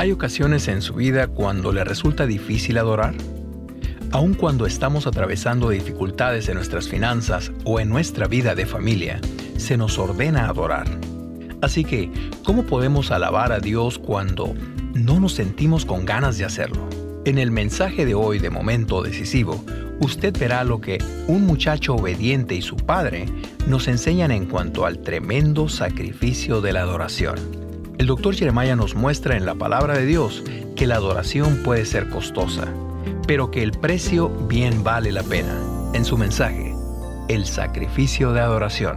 ¿Hay ocasiones en su vida cuando le resulta difícil adorar? Aun cuando estamos atravesando dificultades en nuestras finanzas o en nuestra vida de familia, se nos ordena adorar. Así que, ¿cómo podemos alabar a Dios cuando no nos sentimos con ganas de hacerlo? En el mensaje de hoy de Momento Decisivo, usted verá lo que un muchacho obediente y su padre nos enseñan en cuanto al tremendo sacrificio de la adoración. El Dr. Jeremiah nos muestra en la palabra de Dios que la adoración puede ser costosa, pero que el precio bien vale la pena. En su mensaje, el sacrificio de adoración.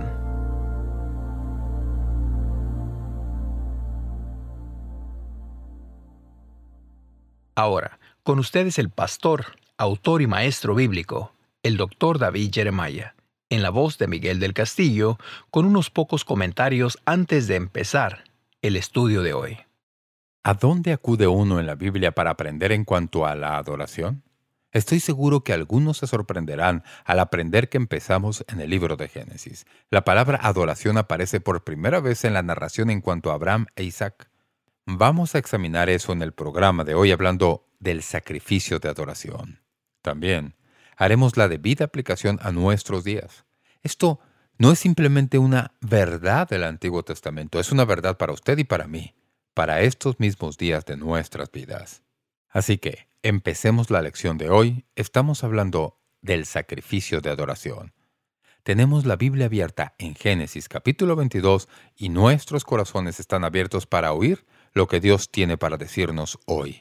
Ahora, con ustedes el pastor, autor y maestro bíblico, el Dr. David Jeremiah, en la voz de Miguel del Castillo, con unos pocos comentarios antes de empezar el estudio de hoy. ¿A dónde acude uno en la Biblia para aprender en cuanto a la adoración? Estoy seguro que algunos se sorprenderán al aprender que empezamos en el libro de Génesis. La palabra adoración aparece por primera vez en la narración en cuanto a Abraham e Isaac. Vamos a examinar eso en el programa de hoy hablando del sacrificio de adoración. También haremos la debida aplicación a nuestros días. Esto no es simplemente una verdad del Antiguo Testamento, es una verdad para usted y para mí, para estos mismos días de nuestras vidas. Así que, empecemos la lección de hoy. Estamos hablando del sacrificio de adoración. Tenemos la Biblia abierta en Génesis capítulo 22 y nuestros corazones están abiertos para oír lo que Dios tiene para decirnos hoy.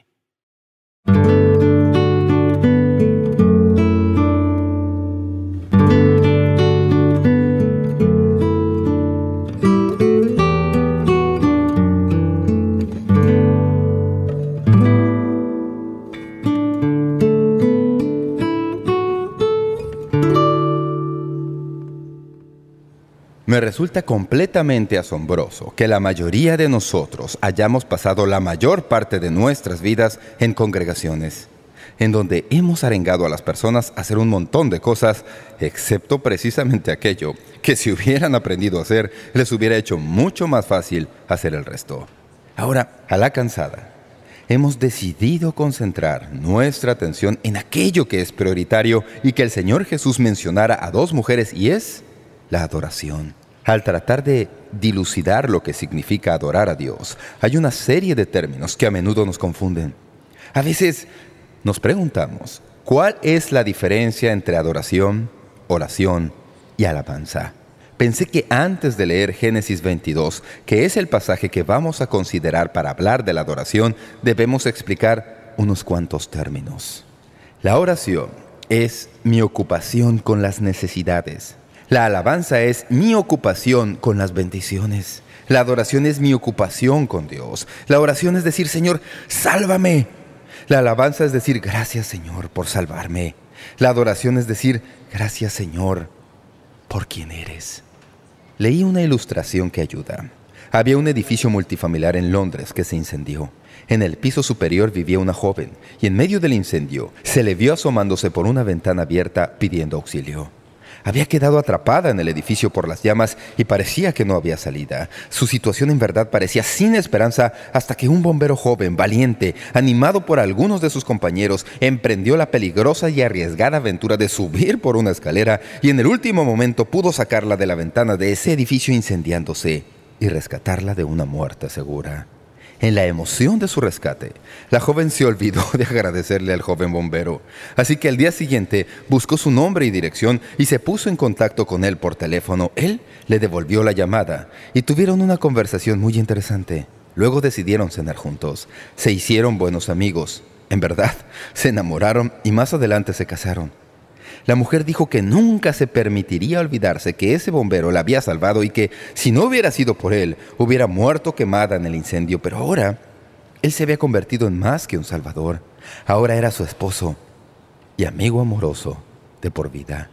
Me resulta completamente asombroso que la mayoría de nosotros hayamos pasado la mayor parte de nuestras vidas en congregaciones, en donde hemos arengado a las personas a hacer un montón de cosas, excepto precisamente aquello que si hubieran aprendido a hacer, les hubiera hecho mucho más fácil hacer el resto. Ahora, a la cansada, hemos decidido concentrar nuestra atención en aquello que es prioritario y que el Señor Jesús mencionara a dos mujeres, y es la adoración. Al tratar de dilucidar lo que significa adorar a Dios, hay una serie de términos que a menudo nos confunden. A veces nos preguntamos, ¿cuál es la diferencia entre adoración, oración y alabanza? Pensé que antes de leer Génesis 22, que es el pasaje que vamos a considerar para hablar de la adoración, debemos explicar unos cuantos términos. La oración es mi ocupación con las necesidades. La alabanza es mi ocupación con las bendiciones. La adoración es mi ocupación con Dios. La oración es decir, Señor, sálvame. La alabanza es decir, gracias, Señor, por salvarme. La adoración es decir, gracias, Señor, por quien eres. Leí una ilustración que ayuda. Había un edificio multifamiliar en Londres que se incendió. En el piso superior vivía una joven y en medio del incendio se le vio asomándose por una ventana abierta pidiendo auxilio. Había quedado atrapada en el edificio por las llamas y parecía que no había salida. Su situación en verdad parecía sin esperanza hasta que un bombero joven, valiente, animado por algunos de sus compañeros, emprendió la peligrosa y arriesgada aventura de subir por una escalera y en el último momento pudo sacarla de la ventana de ese edificio incendiándose y rescatarla de una muerte segura. En la emoción de su rescate, la joven se olvidó de agradecerle al joven bombero. Así que al día siguiente buscó su nombre y dirección y se puso en contacto con él por teléfono. Él le devolvió la llamada y tuvieron una conversación muy interesante. Luego decidieron cenar juntos. Se hicieron buenos amigos. En verdad, se enamoraron y más adelante se casaron. La mujer dijo que nunca se permitiría olvidarse que ese bombero la había salvado y que, si no hubiera sido por él, hubiera muerto quemada en el incendio. Pero ahora, él se había convertido en más que un salvador. Ahora era su esposo y amigo amoroso de por vida.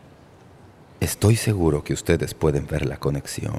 Estoy seguro que ustedes pueden ver la conexión.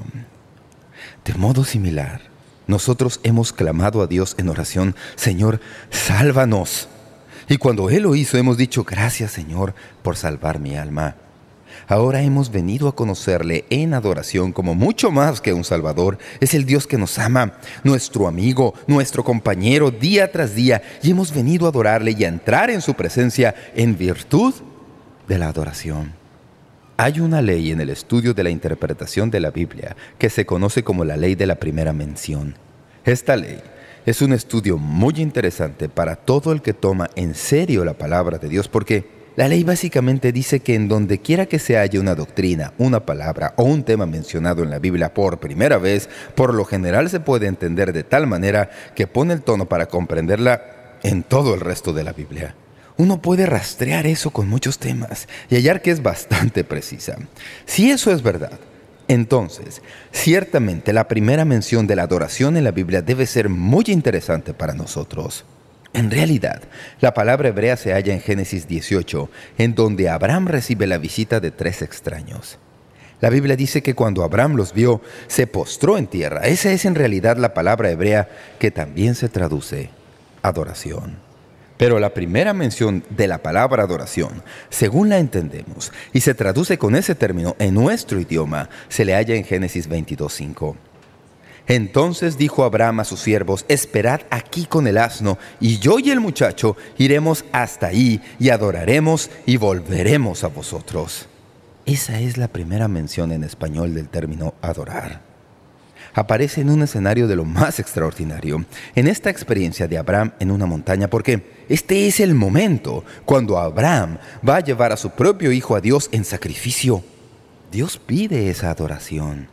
De modo similar, nosotros hemos clamado a Dios en oración, Señor, sálvanos. Y cuando Él lo hizo, hemos dicho, gracias, Señor, por salvar mi alma. Ahora hemos venido a conocerle en adoración como mucho más que un Salvador. Es el Dios que nos ama, nuestro amigo, nuestro compañero día tras día, y hemos venido a adorarle y a entrar en su presencia en virtud de la adoración. Hay una ley en el estudio de la interpretación de la Biblia que se conoce como la ley de la primera mención. Esta ley es un estudio muy interesante para todo el que toma en serio la palabra de Dios, porque la ley básicamente dice que en donde quiera que se halle una doctrina, una palabra o un tema mencionado en la Biblia por primera vez, por lo general se puede entender de tal manera que pone el tono para comprenderla en todo el resto de la Biblia. Uno puede rastrear eso con muchos temas y hallar que es bastante precisa. Si eso es verdad, entonces, ciertamente la primera mención de la adoración en la Biblia debe ser muy interesante para nosotros. En realidad, la palabra hebrea se halla en Génesis 18, en donde Abraham recibe la visita de 3 extraños. La Biblia dice que cuando Abraham los vio, se postró en tierra. Esa es en realidad la palabra hebrea que también se traduce adoración. Pero la primera mención de la palabra adoración, según la entendemos, y se traduce con ese término en nuestro idioma, se le halla en Génesis 22:5. Entonces dijo Abraham a sus siervos: esperad aquí con el asno, y yo y el muchacho iremos hasta ahí, y adoraremos, y volveremos a vosotros. Esa es la primera mención en español del término adorar. Aparece en un escenario de lo más extraordinario, en esta experiencia de Abraham en una montaña, porque este es el momento cuando Abraham va a llevar a su propio hijo a Dios en sacrificio. Dios pide esa adoración.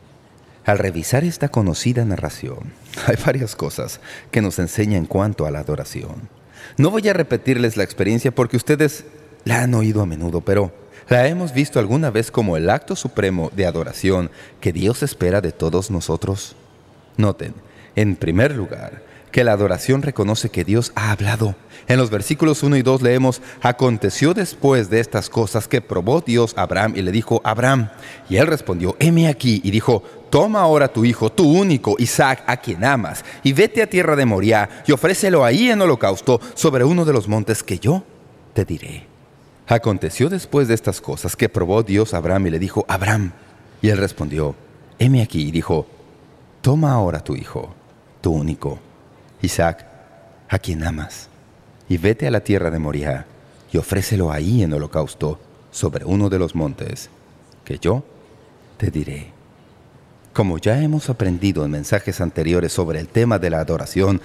Al revisar esta conocida narración, hay varias cosas que nos enseña en cuanto a la adoración. No voy a repetirles la experiencia porque ustedes la han oído a menudo, pero la hemos visto alguna vez como el acto supremo de adoración que Dios espera de todos nosotros. Noten, en primer lugar, que la adoración reconoce que Dios ha hablado. En los versículos 1 y 2 leemos: aconteció después de estas cosas que probó Dios a Abraham y le dijo: Abraham. Y él respondió: heme aquí. Y dijo: toma ahora tu hijo, tu único, Isaac, a quien amas, y vete a tierra de Moriah, y ofrécelo ahí en holocausto sobre uno de los montes que yo te diré. Aconteció después de estas cosas que probó Dios a Abraham y le dijo: Abraham. Y él respondió: heme aquí. Y dijo: toma ahora tu hijo, tu único, Isaac, a quien amas, y vete a la tierra de Moriah, y ofrécelo ahí en holocausto sobre uno de los montes que yo te diré. Como ya hemos aprendido en mensajes anteriores sobre el tema de la adoración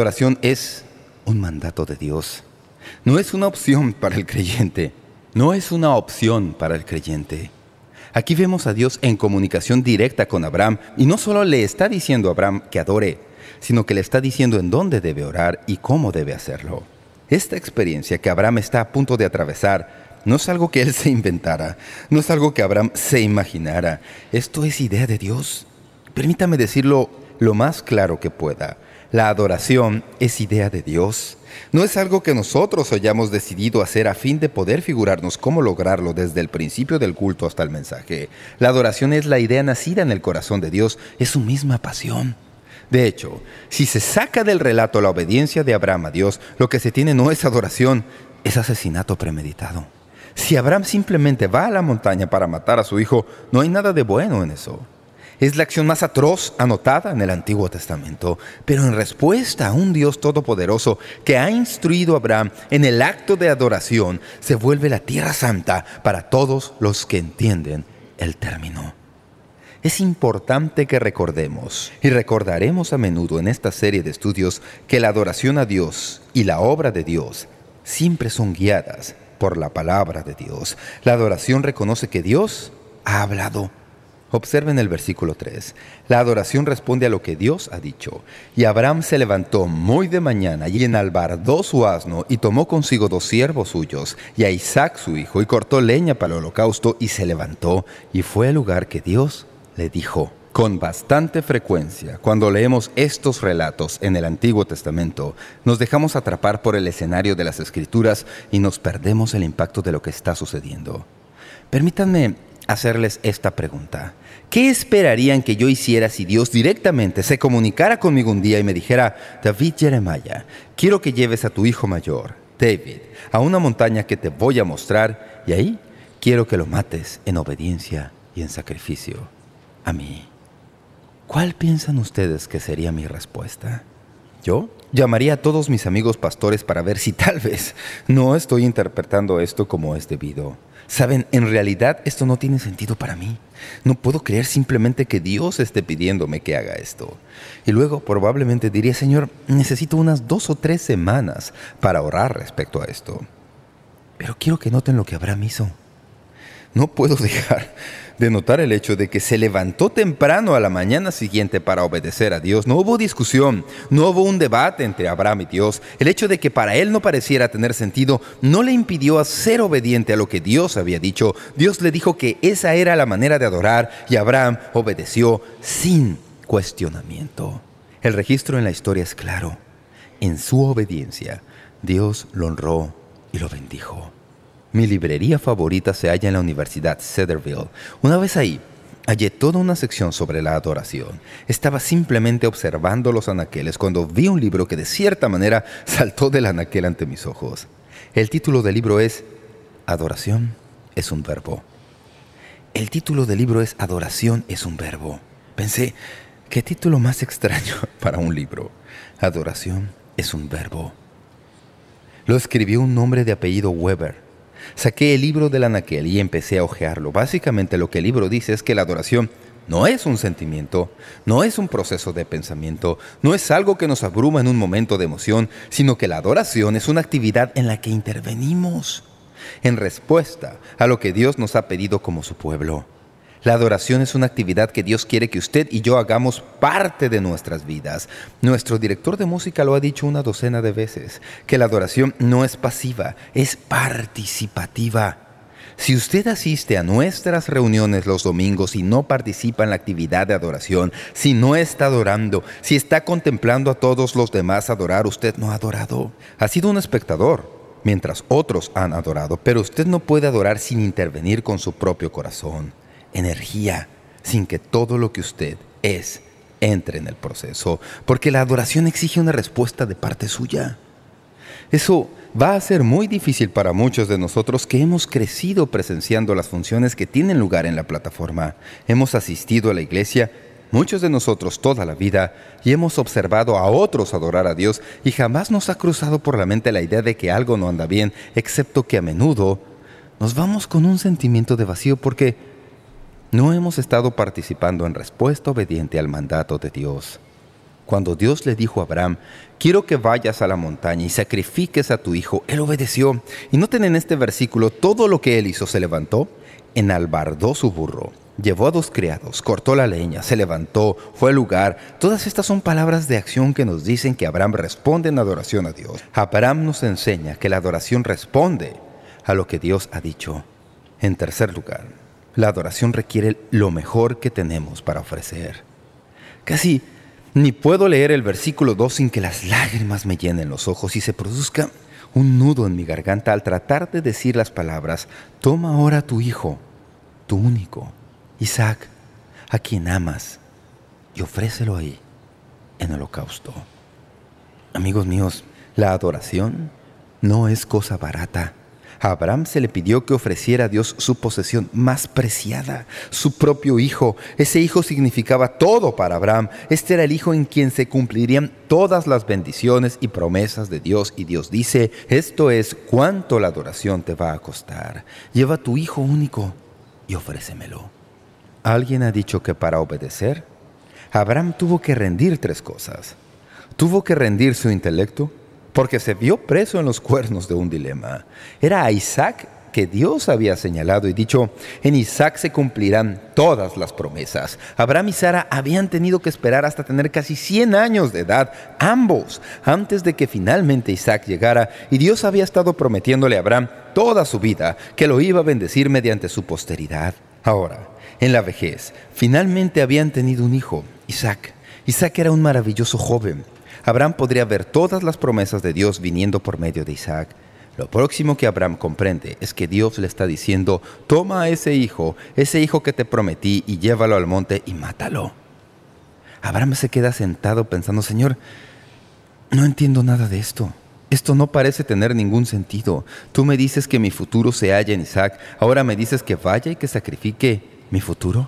es un mandato de Dios. No es una opción para el creyente. No es una opción para el creyente. Aquí vemos a Dios en comunicación directa con Abraham, y no solo le está diciendo a Abraham que adore, sino que le está diciendo en dónde debe orar y cómo debe hacerlo. Esta experiencia que Abraham está a punto de atravesar no es algo que él se inventara, no es algo que Abraham se imaginara. Esto es idea de Dios. Permítame decirlo lo más claro que pueda. La adoración es idea de Dios. No es algo que nosotros hayamos decidido hacer a fin de poder figurarnos cómo lograrlo desde el principio del culto hasta el mensaje. La adoración es la idea nacida en el corazón de Dios, es su misma pasión. De hecho, si se saca del relato la obediencia de Abraham a Dios, lo que se tiene no es adoración, es asesinato premeditado. Si Abraham simplemente va a la montaña para matar a su hijo, no hay nada de bueno en eso. Es la acción más atroz anotada en el Antiguo Testamento, pero en respuesta a un Dios todopoderoso que ha instruido a Abraham en el acto de adoración, se vuelve la tierra santa para todos los que entienden el término. Es importante que recordemos, y recordaremos a menudo en esta serie de estudios, que la adoración a Dios y la obra de Dios siempre son guiadas por la palabra de Dios. La adoración reconoce que Dios ha hablado. Observen el versículo 3. La adoración responde a lo que Dios ha dicho. Y Abraham se levantó muy de mañana y enalbardó su asno y tomó consigo 2 siervos suyos y a Isaac su hijo y cortó leña para el holocausto y se levantó y fue al lugar que Dios le dijo. Con bastante frecuencia, cuando leemos estos relatos en el Antiguo Testamento, nos dejamos atrapar por el escenario de las Escrituras y nos perdemos el impacto de lo que está sucediendo. Permítanme hacerles esta pregunta. ¿Qué esperarían que yo hiciera si Dios directamente se comunicara conmigo un día y me dijera: David Jeremiah, quiero que lleves a tu hijo mayor, David, a una montaña que te voy a mostrar, y ahí quiero que lo mates en obediencia y en sacrificio a mí. ¿Cuál piensan ustedes que sería mi respuesta? Yo llamaría a todos mis amigos pastores para ver si tal vez no estoy interpretando esto como es debido. Saben, en realidad esto no tiene sentido para mí. No puedo creer simplemente que Dios esté pidiéndome que haga esto. Y luego probablemente diría, Señor, necesito unas 2 o 3 semanas para orar respecto a esto. Pero quiero que noten lo que Abraham hizo. No puedo dejar de notar el hecho de que se levantó temprano a la mañana siguiente para obedecer a Dios. No hubo discusión, no hubo un debate entre Abraham y Dios. El hecho de que para él no pareciera tener sentido no le impidió ser obediente a lo que Dios había dicho. Dios le dijo que esa era la manera de adorar y Abraham obedeció sin cuestionamiento. El registro en la historia es claro. En su obediencia, Dios lo honró y lo bendijo. Mi librería favorita se halla en la Universidad Cedarville. Una vez ahí, hallé toda una sección sobre la adoración. Estaba simplemente observando los anaqueles cuando vi un libro que de cierta manera saltó del anaquel ante mis ojos. El título del libro es Adoración es un verbo. El título del libro es Adoración es un verbo. Pensé, ¿qué título más extraño para un libro? Adoración es un verbo. Lo escribió un hombre de apellido Weber. Saqué el libro del anaquel y empecé a hojearlo. Básicamente lo que el libro dice es que la adoración no es un sentimiento, no es un proceso de pensamiento, no es algo que nos abruma en un momento de emoción, sino que la adoración es una actividad en la que intervenimos en respuesta a lo que Dios nos ha pedido como su pueblo. La adoración es una actividad que Dios quiere que usted y yo hagamos parte de nuestras vidas. Nuestro director de música lo ha dicho una docena de veces, que la adoración no es pasiva, es participativa. Si usted asiste a nuestras reuniones los domingos y no participa en la actividad de adoración, si no está adorando, si está contemplando a todos los demás adorar, usted no ha adorado. Ha sido un espectador, mientras otros han adorado, pero usted no puede adorar sin intervenir con su propio corazón. Energía, sin que todo lo que usted es entre en el proceso, porque la adoración exige una respuesta de parte suya. Eso va a ser muy difícil para muchos de nosotros que hemos crecido presenciando las funciones que tienen lugar en la plataforma. Hemos asistido a la iglesia, muchos de nosotros toda la vida, y hemos observado a otros adorar a Dios, y jamás nos ha cruzado por la mente la idea de que algo no anda bien, excepto que a menudo nos vamos con un sentimiento de vacío porque no hemos estado participando en respuesta obediente al mandato de Dios. Cuando Dios le dijo a Abraham, quiero que vayas a la montaña y sacrifiques a tu hijo, él obedeció. Y noten en este versículo todo lo que él hizo. Se levantó, enalbardó su burro, llevó a 2 criados, cortó la leña, se levantó, fue al lugar. Todas estas son palabras de acción que nos dicen que Abraham responde en adoración a Dios. Abraham nos enseña que la adoración responde a lo que Dios ha dicho. En tercer lugar, la adoración requiere lo mejor que tenemos para ofrecer. Casi ni puedo leer el versículo 2 sin que las lágrimas me llenen los ojos y se produzca un nudo en mi garganta al tratar de decir las palabras: toma ahora a tu hijo, tu único, Isaac, a quien amas, y ofrécelo ahí, en holocausto. Amigos míos, la adoración no es cosa barata. A Abraham se le pidió que ofreciera a Dios su posesión más preciada, su propio hijo. Ese hijo significaba todo para Abraham. Este era el hijo en quien se cumplirían todas las bendiciones y promesas de Dios. Y Dios dice, esto es cuánto la adoración te va a costar. Lleva a tu hijo único y ofrécemelo. Alguien ha dicho que para obedecer, Abraham tuvo que rendir 3 cosas. Tuvo que rendir su intelecto, porque se vio preso en los cuernos de un dilema. Era a Isaac que Dios había señalado y dicho, en Isaac se cumplirán todas las promesas. Abraham y Sara habían tenido que esperar hasta tener casi 100 años de edad, ambos, antes de que finalmente Isaac llegara, y Dios había estado prometiéndole a Abraham toda su vida que lo iba a bendecir mediante su posteridad. Ahora, en la vejez, finalmente habían tenido un hijo, Isaac. Isaac era un maravilloso joven. Abraham podría ver todas las promesas de Dios viniendo por medio de Isaac. Lo próximo que Abraham comprende es que Dios le está diciendo, toma a ese hijo que te prometí, y llévalo al monte y mátalo. Abraham se queda sentado pensando, Señor, no entiendo nada de esto. esto no parece tener ningún sentido. Tú me dices que mi futuro se halla en Isaac. Ahora me dices que vaya y que sacrifique mi futuro.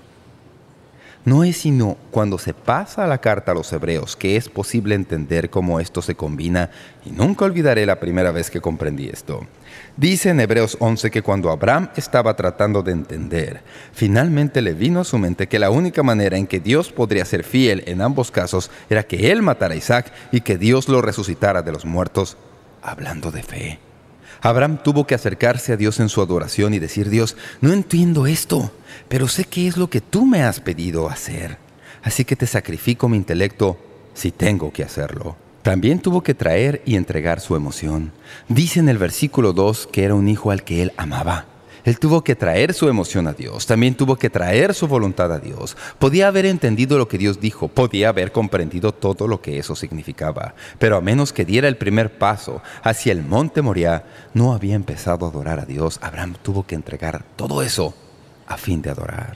No es sino cuando se pasa la carta a los hebreos que es posible entender cómo esto se combina, y nunca olvidaré la primera vez que comprendí esto. Dice en Hebreos 11 que cuando Abraham estaba tratando de entender, finalmente le vino a su mente que la única manera en que Dios podría ser fiel en ambos casos era que él matara a Isaac y que Dios lo resucitara de los muertos, hablando de fe. Abraham tuvo que acercarse a Dios en su adoración y decir: Dios, no entiendo esto, pero sé qué es lo que tú me has pedido hacer. Así que te sacrifico mi intelecto si tengo que hacerlo. También tuvo que traer y entregar su emoción. Dice en el versículo 2 que era un hijo al que él amaba. Él tuvo que traer su emoción a Dios. También tuvo que traer su voluntad a Dios. Podía haber entendido lo que Dios dijo. Podía haber comprendido todo lo que eso significaba. Pero a menos que diera el primer paso hacia el monte Moriah, no había empezado a adorar a Dios. Abraham tuvo que entregar todo eso a fin de adorar.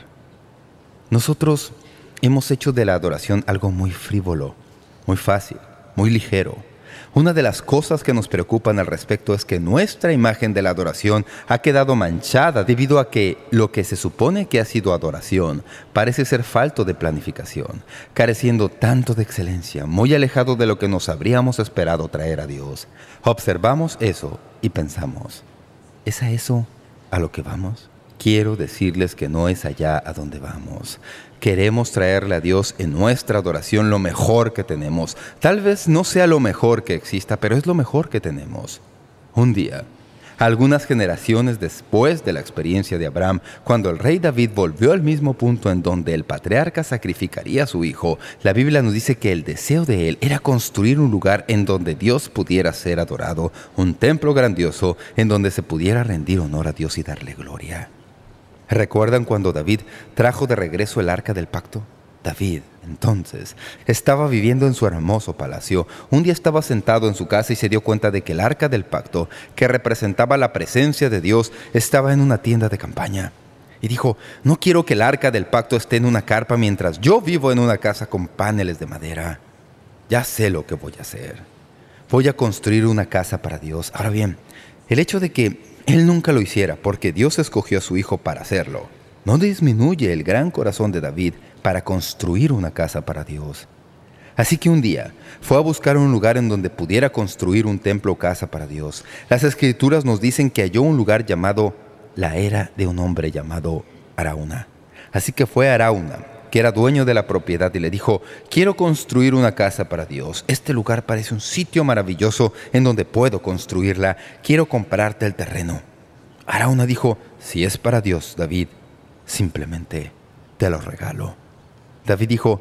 Nosotros hemos hecho de la adoración algo muy frívolo, muy fácil, muy ligero. Una de las cosas que nos preocupan al respecto es que nuestra imagen de la adoración ha quedado manchada debido a que lo que se supone que ha sido adoración parece ser falto de planificación, careciendo tanto de excelencia, muy alejado de lo que nos habríamos esperado traer a Dios. Observamos eso y pensamos: ¿es a eso a lo que vamos? Quiero decirles que no es allá a donde vamos. Queremos traerle a Dios en nuestra adoración lo mejor que tenemos. Tal vez no sea lo mejor que exista, pero es lo mejor que tenemos. Un día, algunas generaciones después de la experiencia de Abraham, cuando el rey David volvió al mismo punto en donde el patriarca sacrificaría a su hijo, la Biblia nos dice que el deseo de él era construir un lugar en donde Dios pudiera ser adorado, un templo grandioso en donde se pudiera rendir honor a Dios y darle gloria. ¿Recuerdan cuando David trajo de regreso el arca del pacto? David, entonces, estaba viviendo en su hermoso palacio. Un día estaba sentado en su casa y se dio cuenta de que el arca del pacto, que representaba la presencia de Dios, estaba en una tienda de campaña. Y dijo: no quiero que el arca del pacto esté en una carpa mientras yo vivo en una casa con paneles de madera. Ya sé lo que voy a hacer. Voy a construir una casa para Dios. Ahora bien, el hecho de que él nunca lo hiciera porque Dios escogió a su hijo para hacerlo, no disminuye el gran corazón de David para construir una casa para Dios. Así que un día fue a buscar un lugar en donde pudiera construir un templo o casa para Dios. Las Escrituras nos dicen que halló un lugar llamado la era de un hombre llamado Arauna. Así que fue a Arauna, que era dueño de la propiedad, y le dijo: quiero construir una casa para Dios. Este lugar parece un sitio maravilloso en donde puedo construirla. Quiero comprarte el terreno. Arauna dijo: si es para Dios, David, simplemente te lo regalo. David dijo: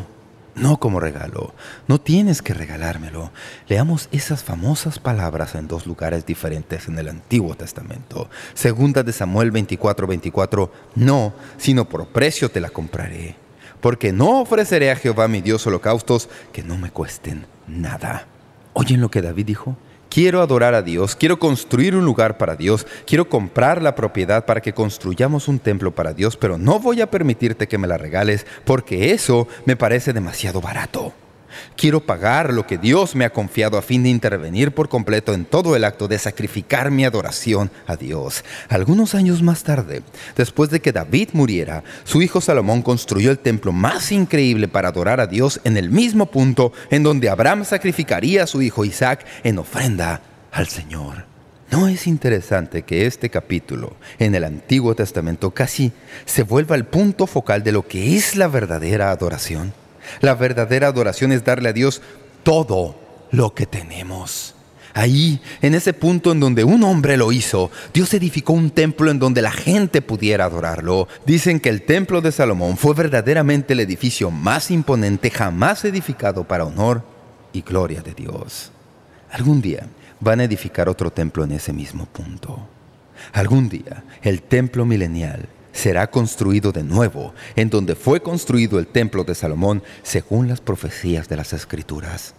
no como regalo. No tienes que regalármelo. Leamos esas famosas palabras en dos lugares diferentes en el Antiguo Testamento. Segunda de Samuel 24:24. No, sino por precio te la compraré. Porque no ofreceré a Jehová mi Dios holocaustos que no me cuesten nada. ¿Oyen lo que David dijo? Quiero adorar a Dios, quiero construir un lugar para Dios, quiero comprar la propiedad para que construyamos un templo para Dios, pero no voy a permitirte que me la regales porque eso me parece demasiado barato. Quiero pagar lo que Dios me ha confiado a fin de intervenir por completo en todo el acto de sacrificar mi adoración a Dios. Algunos años más tarde, después de que David muriera, su hijo Salomón construyó el templo más increíble para adorar a Dios en el mismo punto en donde Abraham sacrificaría a su hijo Isaac en ofrenda al Señor. ¿No es interesante que este capítulo en el Antiguo Testamento casi se vuelva el punto focal de lo que es la verdadera adoración? La verdadera adoración es darle a Dios todo lo que tenemos. Ahí, en ese punto en donde un hombre lo hizo, Dios edificó un templo en donde la gente pudiera adorarlo. Dicen que el templo de Salomón fue verdaderamente el edificio más imponente jamás edificado para honor y gloria de Dios. Algún día van a edificar otro templo en ese mismo punto. Algún día el templo milenial será construido de nuevo, en donde fue construido el templo de Salomón, según las profecías de las Escrituras.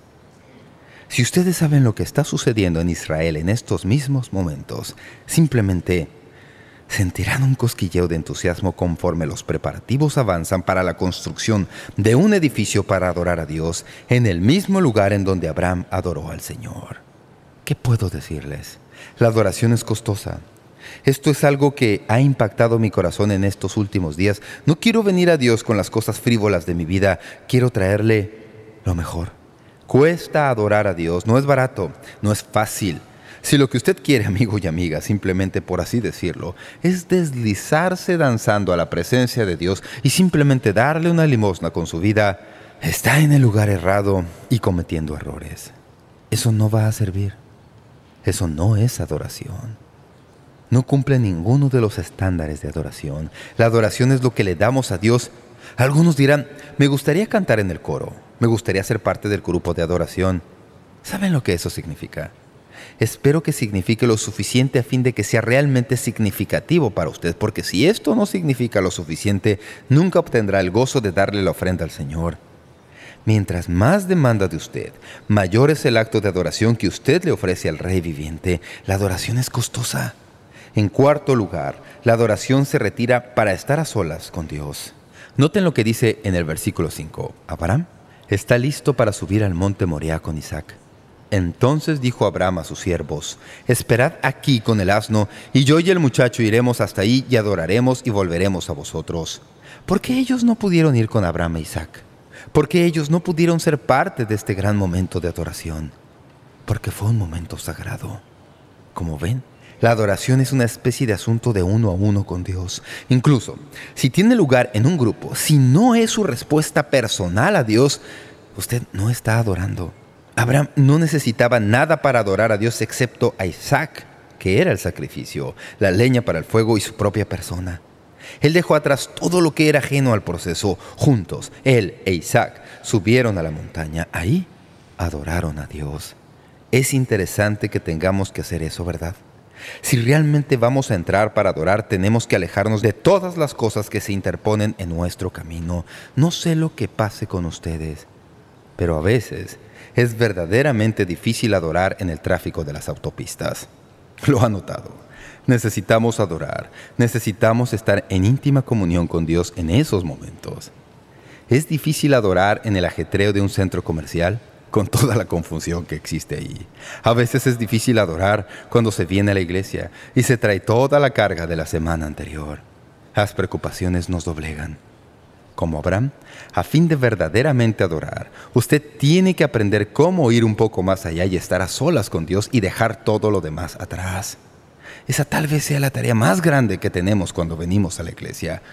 Si ustedes saben lo que está sucediendo en Israel en estos mismos momentos, simplemente sentirán un cosquilleo de entusiasmo conforme los preparativos avanzan para la construcción de un edificio para adorar a Dios en el mismo lugar en donde Abraham adoró al Señor. ¿Qué puedo decirles? La adoración es costosa. Esto es algo que ha impactado mi corazón en estos últimos días. No quiero venir a Dios con las cosas frívolas de mi vida. Quiero traerle lo mejor. Cuesta adorar a Dios. No es barato. No es fácil. Si lo que usted quiere, amigo y amiga, simplemente por así decirlo, es deslizarse danzando a la presencia de Dios y simplemente darle una limosna con su vida, está en el lugar errado y cometiendo errores. Eso no va a servir. Eso no es adoración. No cumple ninguno de los estándares de adoración. La adoración es lo que le damos a Dios. Algunos dirán, me gustaría cantar en el coro. Me gustaría ser parte del grupo de adoración. ¿Saben lo que eso significa? Espero que signifique lo suficiente a fin de que sea realmente significativo para usted, porque si esto no significa lo suficiente, nunca obtendrá el gozo de darle la ofrenda al Señor. Mientras más demanda de usted, mayor es el acto de adoración que usted le ofrece al Rey viviente. La adoración es costosa. En cuarto lugar, la adoración se retira para estar a solas con Dios. Noten lo que dice en el versículo 5. Abraham está listo para subir al monte Moriah con Isaac. Entonces dijo Abraham a sus siervos, «Esperad aquí con el asno, y yo y el muchacho iremos hasta ahí y adoraremos y volveremos a vosotros». ¿Por qué ellos no pudieron ir con Abraham e Isaac? ¿Por qué ellos no pudieron ser parte de este gran momento de adoración? Porque fue un momento sagrado. Como ven, la adoración es una especie de asunto de uno a uno con Dios. Incluso, si tiene lugar en un grupo, si no es su respuesta personal a Dios, usted no está adorando. Abraham no necesitaba nada para adorar a Dios excepto a Isaac, que era el sacrificio, la leña para el fuego y su propia persona. Él dejó atrás todo lo que era ajeno al proceso. Juntos, él e Isaac subieron a la montaña. Ahí adoraron a Dios. Es interesante que tengamos que hacer eso, ¿verdad? Si realmente vamos a entrar para adorar, tenemos que alejarnos de todas las cosas que se interponen en nuestro camino. No sé lo que pase con ustedes, pero a veces es verdaderamente difícil adorar en el tráfico de las autopistas. Lo ha notado. Necesitamos adorar. Necesitamos estar en íntima comunión con Dios en esos momentos. ¿Es difícil adorar en el ajetreo de un centro comercial? Con toda la confusión que existe ahí. A veces es difícil adorar cuando se viene a la iglesia y se trae toda la carga de la semana anterior. Las preocupaciones nos doblegan. Como Abraham, a fin de verdaderamente adorar, usted tiene que aprender cómo ir un poco más allá y estar a solas con Dios y dejar todo lo demás atrás. Esa tal vez sea la tarea más grande que tenemos cuando venimos a la iglesia.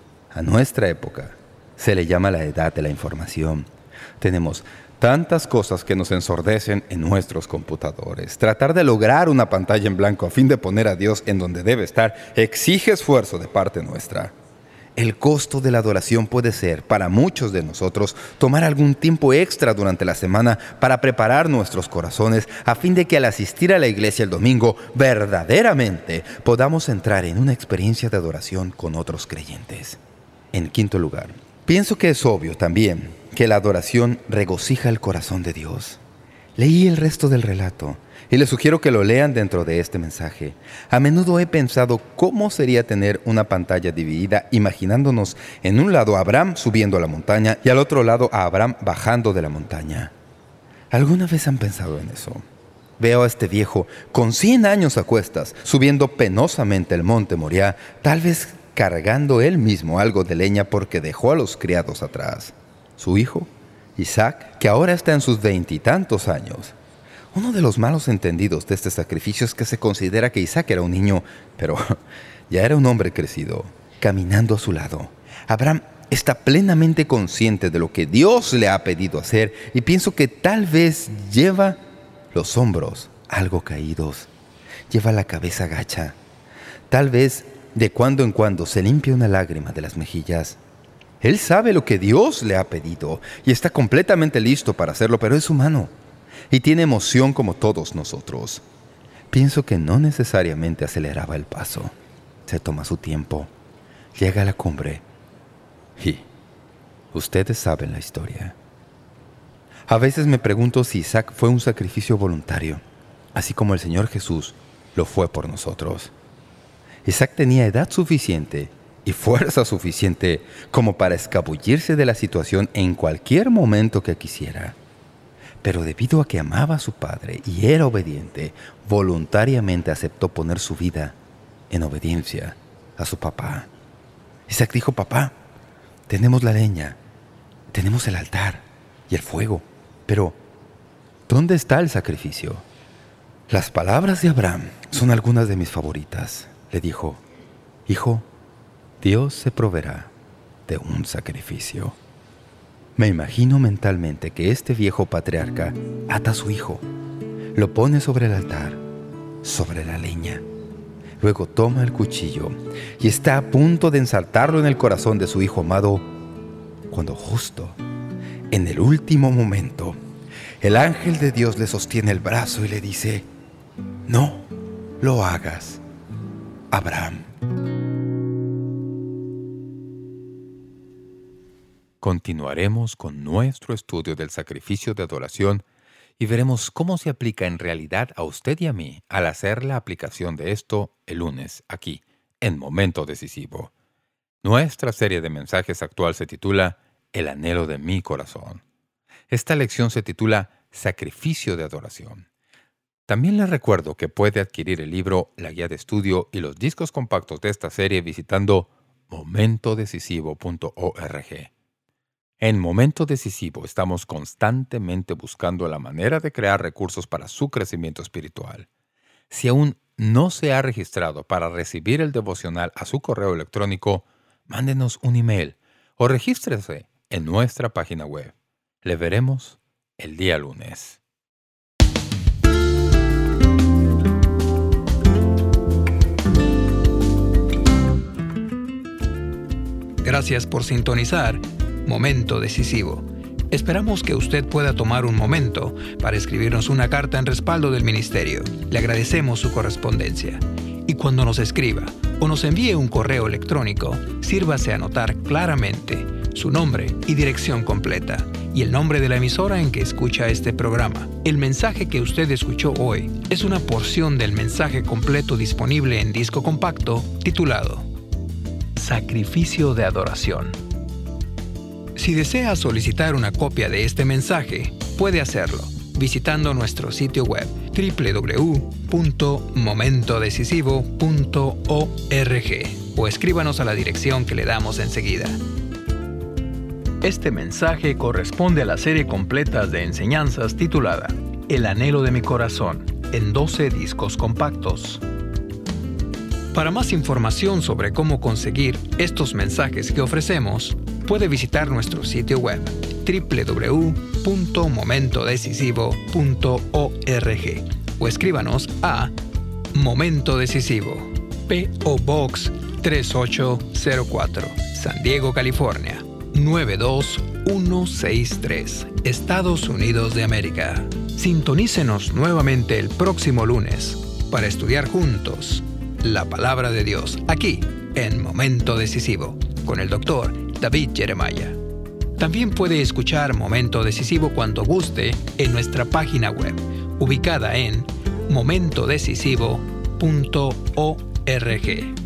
A nuestra época se le llama la edad de la información. Tenemos tantas cosas que nos ensordecen en nuestros computadores. Tratar de lograr una pantalla en blanco a fin de poner a Dios en donde debe estar exige esfuerzo de parte nuestra. El costo de la adoración puede ser, para muchos de nosotros, tomar algún tiempo extra durante la semana para preparar nuestros corazones a fin de que al asistir a la iglesia el domingo, verdaderamente podamos entrar en una experiencia de adoración con otros creyentes. En quinto lugar, pienso que es obvio también que la adoración regocija el corazón de Dios. Leí el resto del relato y les sugiero que lo lean dentro de este mensaje. A menudo he pensado cómo sería tener una pantalla dividida, imaginándonos en un lado a Abraham subiendo a la montaña y al otro lado a Abraham bajando de la montaña. ¿Alguna vez han pensado en eso? Veo a este viejo con 100 años a cuestas, subiendo penosamente el monte Moriah, tal vez cargando él mismo algo de leña porque dejó a los criados atrás. Su hijo, Isaac, que ahora está en sus 20 y tantos años. Uno de los malos entendidos de este sacrificio es que se considera que Isaac era un niño, pero ya era un hombre crecido, caminando a su lado. Abraham está plenamente consciente de lo que Dios le ha pedido hacer y pienso que tal vez lleva los hombros algo caídos, lleva la cabeza gacha. Tal vez de cuando en cuando se limpia una lágrima de las mejillas. Él sabe lo que Dios le ha pedido y está completamente listo para hacerlo, pero es humano y tiene emoción como todos nosotros. Pienso que no necesariamente aceleraba el paso. Se toma su tiempo, llega a la cumbre y ustedes saben la historia. A veces me pregunto si Isaac fue un sacrificio voluntario, así como el Señor Jesús lo fue por nosotros. Isaac tenía edad suficiente y fuerza suficiente como para escabullirse de la situación en cualquier momento que quisiera. Pero debido a que amaba a su padre y era obediente, voluntariamente aceptó poner su vida en obediencia a su papá. Isaac dijo: papá, tenemos la leña, tenemos el altar y el fuego, pero ¿dónde está el sacrificio? Las palabras de Abraham son algunas de mis favoritas. Le dijo: hijo, Dios se proveerá de un sacrificio. Me imagino mentalmente que este viejo patriarca ata a su hijo, lo pone sobre el altar, sobre la leña. Luego toma el cuchillo y está a punto de ensartarlo en el corazón de su hijo amado, cuando justo en el último momento el ángel de Dios le sostiene el brazo y le dice: no lo hagas, Abraham. Continuaremos con nuestro estudio del sacrificio de adoración y veremos cómo se aplica en realidad a usted y a mí al hacer la aplicación de esto el lunes, aquí, en Momento Decisivo. Nuestra serie de mensajes actual se titula El anhelo de mi corazón. Esta lección se titula Sacrificio de adoración. También les recuerdo que puede adquirir el libro, la guía de estudio y los discos compactos de esta serie visitando momentodecisivo.org. En Momento Decisivo estamos constantemente buscando la manera de crear recursos para su crecimiento espiritual. Si aún no se ha registrado para recibir el devocional a su correo electrónico, mándenos un email o regístrese en nuestra página web. Le veremos el día lunes. Gracias por sintonizar Momento Decisivo. Esperamos que usted pueda tomar un momento para escribirnos una carta en respaldo del ministerio. Le agradecemos su correspondencia. Y cuando nos escriba o nos envíe un correo electrónico, sírvase a anotar claramente su nombre y dirección completa y el nombre de la emisora en que escucha este programa. El mensaje que usted escuchó hoy es una porción del mensaje completo disponible en disco compacto titulado Sacrificio de Adoración. Si desea solicitar una copia de este mensaje, puede hacerlo visitando nuestro sitio web www.momentodecisivo.org o escríbanos a la dirección que le damos enseguida. Este mensaje corresponde a la serie completa de enseñanzas titulada El anhelo de mi corazón, en 12 discos compactos. Para más información sobre cómo conseguir estos mensajes que ofrecemos, puede visitar nuestro sitio web www.momentodecisivo.org o escríbanos a Momento Decisivo, P.O. Box 3804, San Diego, California 92163, Estados Unidos de América. Sintonícenos nuevamente el próximo lunes para estudiar juntos la Palabra de Dios, aquí en Momento Decisivo, con el Dr. David Jeremiah. También puede escuchar Momento Decisivo cuando guste en nuestra página web, ubicada en momentodecisivo.org.